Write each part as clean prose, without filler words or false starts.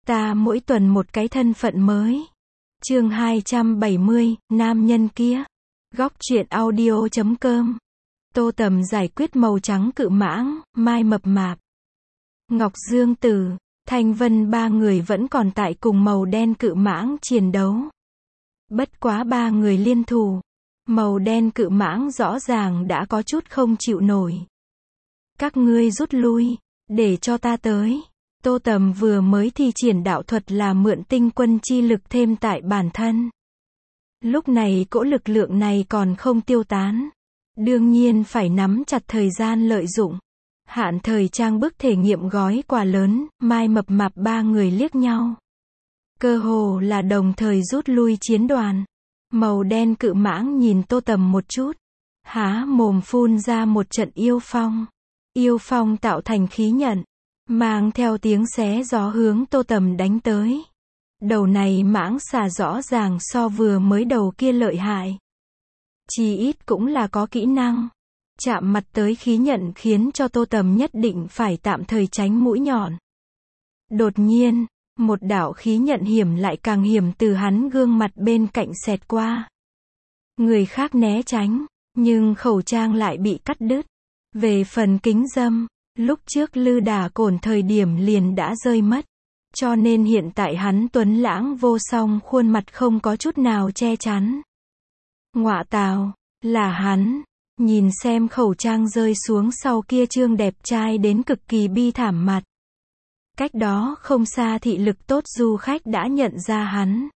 Ta mỗi tuần một cái thân phận mới. Chương 270, nam nhân kia. Góc truyện audio.com. Tô Tầm giải quyết màu trắng cự mãng, Mai mập mạp, Ngọc Dương Tử, Thanh Vân ba người vẫn còn tại cùng màu đen cự mãng chiến đấu. Bất quá ba người liên thủ, màu đen cự mãng rõ ràng đã có chút không chịu nổi. Các ngươi rút lui, để cho ta tới. Tô Tầm vừa mới thi triển đạo thuật là mượn tinh quân chi lực thêm tại bản thân. Lúc này cỗ lực lượng này còn không tiêu tán. Đương nhiên phải nắm chặt thời gian lợi dụng. Hạn thời trang bức thể nghiệm gói quà lớn, Mai mập mạp ba người liếc nhau. Cơ hồ là đồng thời rút lui chiến đoàn. Màu đen cự mãng nhìn Tô Tầm một chút. Há mồm phun ra một trận yêu phong. Yêu phong tạo thành khí nhận, mang theo tiếng xé gió hướng Tô Tầm đánh tới. Đầu này mãng xà rõ ràng so vừa mới đầu kia lợi hại. Chí ít cũng là có kỹ năng. Chạm mặt tới khí nhận khiến cho Tô Tầm nhất định phải tạm thời tránh mũi nhọn. Đột nhiên, một đạo khí nhận hiểm lại càng hiểm từ hắn gương mặt bên cạnh xẹt qua. Người khác né tránh, nhưng khẩu trang lại bị cắt đứt. Về phần kính dâm, lúc trước lư đả cổn thời điểm liền đã rơi mất. Cho nên hiện tại hắn tuấn lãng vô song khuôn mặt không có chút nào che chắn. Ngọa tào, là hắn. Nhìn xem khẩu trang rơi xuống sau kia trương đẹp trai đến cực kỳ bi thảm mặt. Cách đó không xa thị lực tốt du khách đã nhận ra hắn.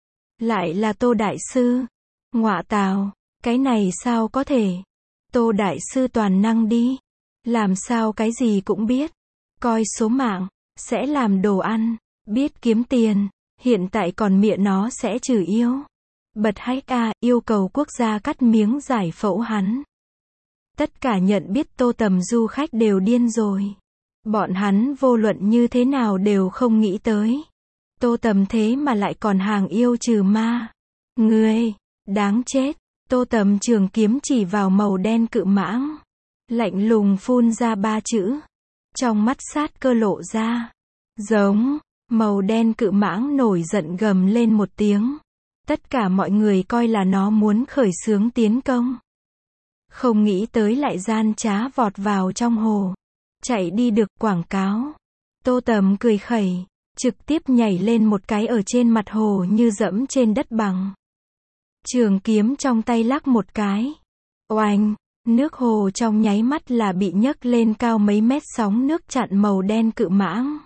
Lại là Tô Đại Sư. Ngọa tào, cái này sao có thể? Tô Đại Sư toàn năng đi. Làm sao cái gì cũng biết. Coi số mạng, sẽ làm đồ ăn, biết kiếm tiền, hiện tại còn miệng nó sẽ trừ yêu. Bật hách a, yêu cầu quốc gia cắt miếng giải phẫu hắn. Tất cả nhận biết Tô Tầm du khách đều điên rồi. Bọn hắn vô luận như thế nào đều không nghĩ tới. Tô Tầm thế mà lại còn hàng yêu trừ ma. Ngươi, đáng chết. Tô Tầm trường kiếm chỉ vào màu đen cự mãng. Lạnh lùng phun ra ba chữ. Trong mắt sát cơ lộ ra. Giống, màu đen cự mãng nổi giận gầm lên một tiếng. Tất cả mọi người coi là nó muốn khởi xướng tiến công. Không nghĩ tới lại gian trá vọt vào trong hồ. Chạy đi được quảng cáo. Tô Tầm cười khẩy, trực tiếp nhảy lên một cái ở trên mặt hồ như dẫm trên đất bằng. Trường kiếm trong tay lắc một cái. Oanh, nước hồ trong nháy mắt là bị nhấc lên cao mấy mét, sóng nước chặn màu đen cự mãng.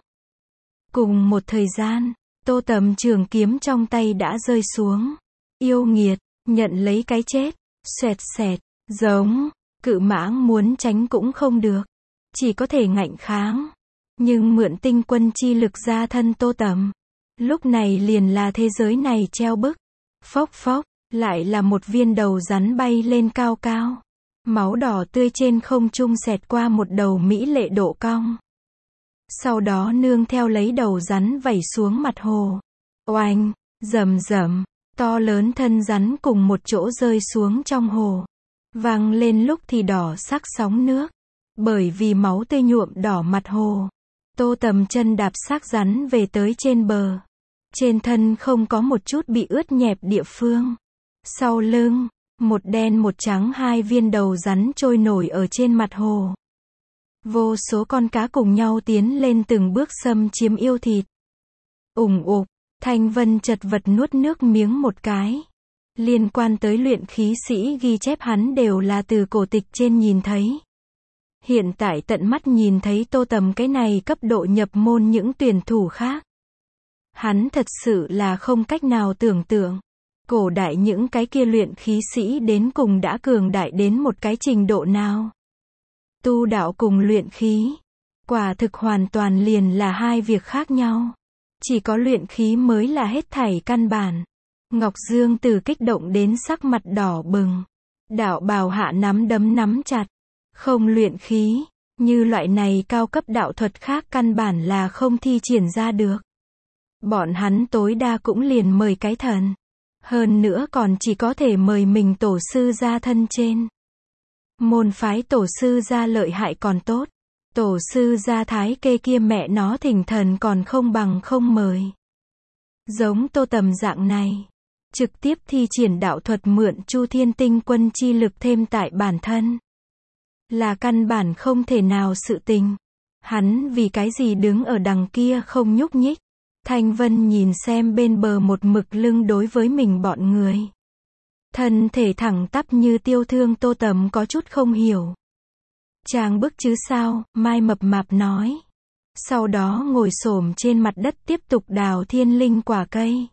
Cùng một thời gian, Tô Tầm trường kiếm trong tay đã rơi xuống. Yêu nghiệt, nhận lấy cái chết. Xoẹt xẹt, giống, cự mãng muốn tránh cũng không được. Chỉ có thể ngạnh kháng. Nhưng mượn tinh quân chi lực ra thân Tô Tầm. Lúc này liền là thế giới này treo bức. Phốc phốc, lại là một viên đầu rắn bay lên cao cao. Máu đỏ tươi trên không trung xẹt qua một đầu mỹ lệ độ cong. Sau đó nương theo lấy đầu rắn vẩy xuống mặt hồ. Oanh, rầm rầm, to lớn thân rắn cùng một chỗ rơi xuống trong hồ. Vang lên lúc thì đỏ sắc sóng nước. Bởi vì máu tươi nhuộm đỏ mặt hồ. Tô Tầm chân đạp xác rắn về tới trên bờ. Trên thân không có một chút bị ướt nhẹp địa phương. Sau lưng, một đen một trắng hai viên đầu rắn trôi nổi ở trên mặt hồ. Vô số con cá cùng nhau tiến lên từng bước xâm chiếm yêu thịt. Ủng ục, Thanh Vân chật vật nuốt nước miếng một cái. Liên quan tới luyện khí sĩ ghi chép hắn đều là từ cổ tịch trên nhìn thấy. Hiện tại tận mắt nhìn thấy Tô Tầm cái này cấp độ nhập môn những tuyển thủ khác. Hắn thật sự là không cách nào tưởng tượng. Cổ đại những cái kia luyện khí sĩ đến cùng đã cường đại đến một cái trình độ nào. Tu đạo cùng luyện khí, quả thực hoàn toàn liền là hai việc khác nhau. Chỉ có luyện khí mới là hết thảy căn bản. Ngọc Dương Tử kích động đến sắc mặt đỏ bừng. Đạo bào hạ nắm đấm nắm chặt. Không luyện khí, như loại này cao cấp đạo thuật khác căn bản là không thi triển ra được. Bọn hắn tối đa cũng liền mời cái thần. Hơn nữa còn chỉ có thể mời mình tổ sư ra thân trên. Môn phái tổ sư ra lợi hại còn tốt. Tổ sư gia Thái Kê kia mẹ nó thỉnh thần còn không bằng không mời. Giống Tô Tầm dạng này, trực tiếp thi triển đạo thuật mượn Chu Thiên Tinh Quân chi lực thêm tại bản thân, là căn bản không thể nào sự tình. Hắn vì cái gì đứng ở đằng kia không nhúc nhích? Thanh Vân nhìn xem bên bờ một mực lưng đối với mình bọn người. Thân thể thẳng tắp như tiêu thương Tô Tầm có chút không hiểu. Chàng bức chứ sao, Mai mập mạp nói. Sau đó ngồi xổm trên mặt đất tiếp tục đào thiên linh quả cây.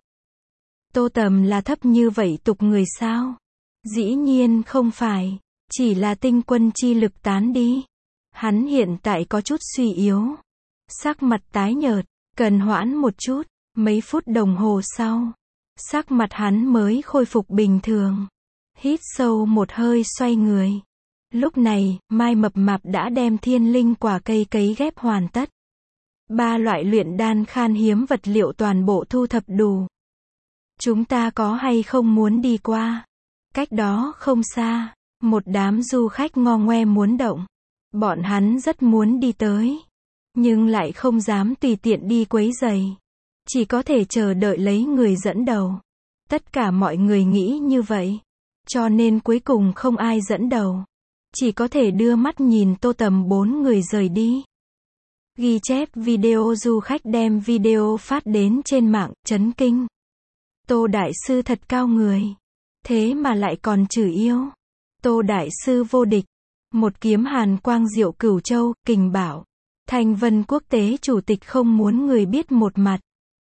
Tô Tầm là thấp như vậy tục người sao? Dĩ nhiên không phải, chỉ là tinh quân chi lực tán đi. Hắn hiện tại có chút suy yếu, sắc mặt tái nhợt, cần hoãn một chút. Mấy phút đồng hồ sau, sắc mặt hắn mới khôi phục bình thường. Hít sâu một hơi xoay người. Lúc này, Mai mập mạp đã đem thiên linh quả cây cấy ghép hoàn tất. 3 loại luyện đan khan hiếm vật liệu toàn bộ thu thập đủ. Chúng ta có hay không muốn đi qua? Cách đó không xa, một đám du khách ngo ngoe muốn động. Bọn hắn rất muốn đi tới, nhưng lại không dám tùy tiện đi quấy rầy. Chỉ có thể chờ đợi lấy người dẫn đầu. Tất cả mọi người nghĩ như vậy, cho nên cuối cùng không ai dẫn đầu. Chỉ có thể đưa mắt nhìn Tô Tầm 4 người rời đi. Ghi chép video du khách đem video phát đến trên mạng, chấn kinh. Tô Đại Sư thật cao người. Thế mà lại còn chửi yêu. Tô Đại Sư vô địch. Một kiếm hàn quang diệu cửu châu, kình bảo. Thanh Vân quốc tế chủ tịch không muốn người biết một mặt.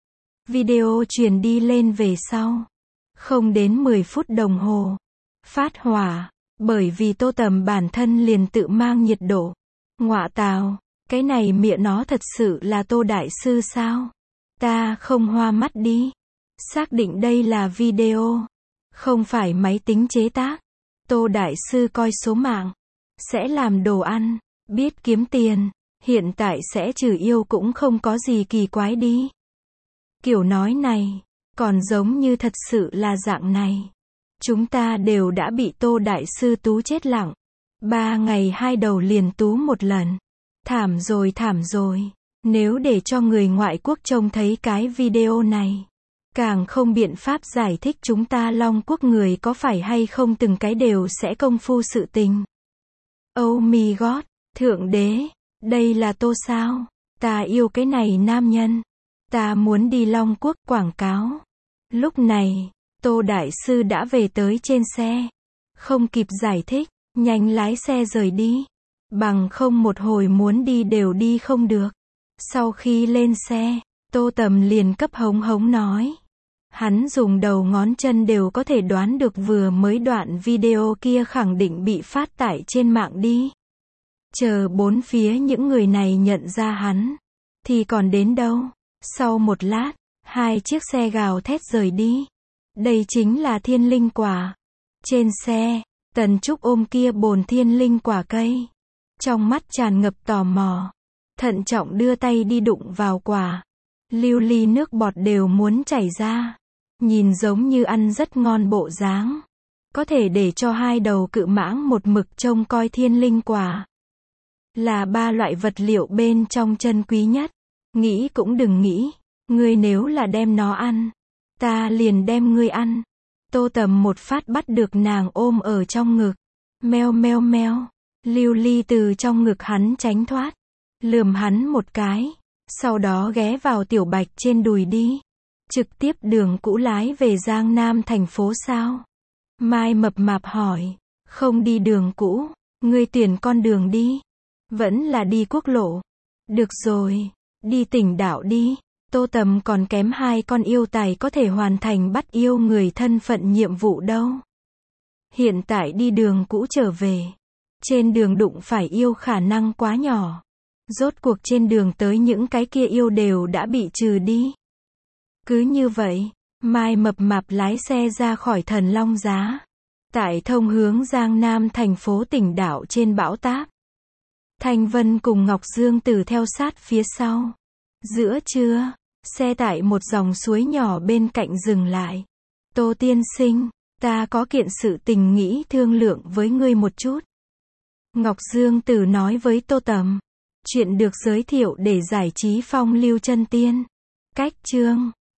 Video truyền đi lên về sau. Không đến 10 phút đồng hồ. Phát hỏa. Bởi vì Tô Tầm bản thân liền tự mang nhiệt độ. Ngọa tào, cái này mẹ nó thật sự là Tô Đại Sư sao? Ta không hoa mắt đi. Xác định đây là video, không phải máy tính chế tác. Tô Đại Sư coi số mạng, sẽ làm đồ ăn, biết kiếm tiền, hiện tại sẽ trừ yêu cũng không có gì kỳ quái đi. Kiểu nói này, còn giống như thật sự là dạng này. Chúng ta đều đã bị Tô Đại Sư tú chết lặng. 3 ngày 2 đầu liền tú một lần. Thảm rồi. Nếu để cho người ngoại quốc trông thấy cái video này, càng không biện pháp giải thích chúng ta Long Quốc người có phải hay không từng cái đều sẽ công phu sự tình. Oh my god, Thượng Đế, đây là Tô sao? Ta yêu cái này nam nhân. Ta muốn đi Long Quốc quảng cáo. Lúc này, Tô Đại Sư đã về tới trên xe. Không kịp giải thích, nhanh lái xe rời đi. Bằng không một hồi muốn đi đều đi không được. Sau khi lên xe, Tô Tầm liền cấp hống nói. Hắn dùng đầu ngón chân đều có thể đoán được vừa mới đoạn video kia khẳng định bị phát tải trên mạng đi. Chờ bốn phía những người này nhận ra hắn, thì còn đến đâu. Sau một lát, 2 chiếc xe gào thét rời đi. Đây chính là thiên linh quả. Trên xe, Tần Trúc ôm kia bồn thiên linh quả cây. Trong mắt tràn ngập tò mò. Thận trọng đưa tay đi đụng vào quả. Lưu ly nước bọt đều muốn chảy ra. Nhìn giống như ăn rất ngon bộ dáng. Có thể để cho 2 đầu cự mãng một mực trông coi thiên linh quả. Là 3 loại vật liệu bên trong chân quý nhất. Nghĩ cũng đừng nghĩ. Ngươi nếu là đem nó ăn, ta liền đem ngươi ăn. Tô Tầm một phát bắt được nàng ôm ở trong ngực. Meo. Lưu ly từ trong ngực hắn tránh thoát. Lườm hắn một cái. Sau đó ghé vào Tiểu Bạch trên đùi đi. Trực tiếp đường cũ lái về Giang Nam thành phố sao? Mai mập mạp hỏi. Không đi đường cũ. Ngươi tuyển con đường đi. Vẫn là đi quốc lộ. Được rồi. Đi tỉnh đảo đi. Tô Tầm còn kém 2 con yêu tài có thể hoàn thành bắt yêu người thân phận nhiệm vụ đâu. Hiện tại đi đường cũ trở về. Trên đường đụng phải yêu khả năng quá nhỏ. Rốt cuộc trên đường tới những cái kia yêu đều đã bị trừ đi. Cứ như vậy, Mai mập mạp lái xe ra khỏi Thần Long Giá. Tại thông hướng Giang Nam thành phố tỉnh đảo trên bão táp. Thanh Vân cùng Ngọc Dương Tử theo sát phía sau. Giữa trưa, xe tại một dòng suối nhỏ bên cạnh dừng lại. Tô tiên sinh, ta có kiện sự tình nghĩ thương lượng với ngươi một chút. Ngọc Dương Tử nói với Tô Tầm. Chuyện được giới thiệu để giải trí phong lưu chân tiên. Cách chương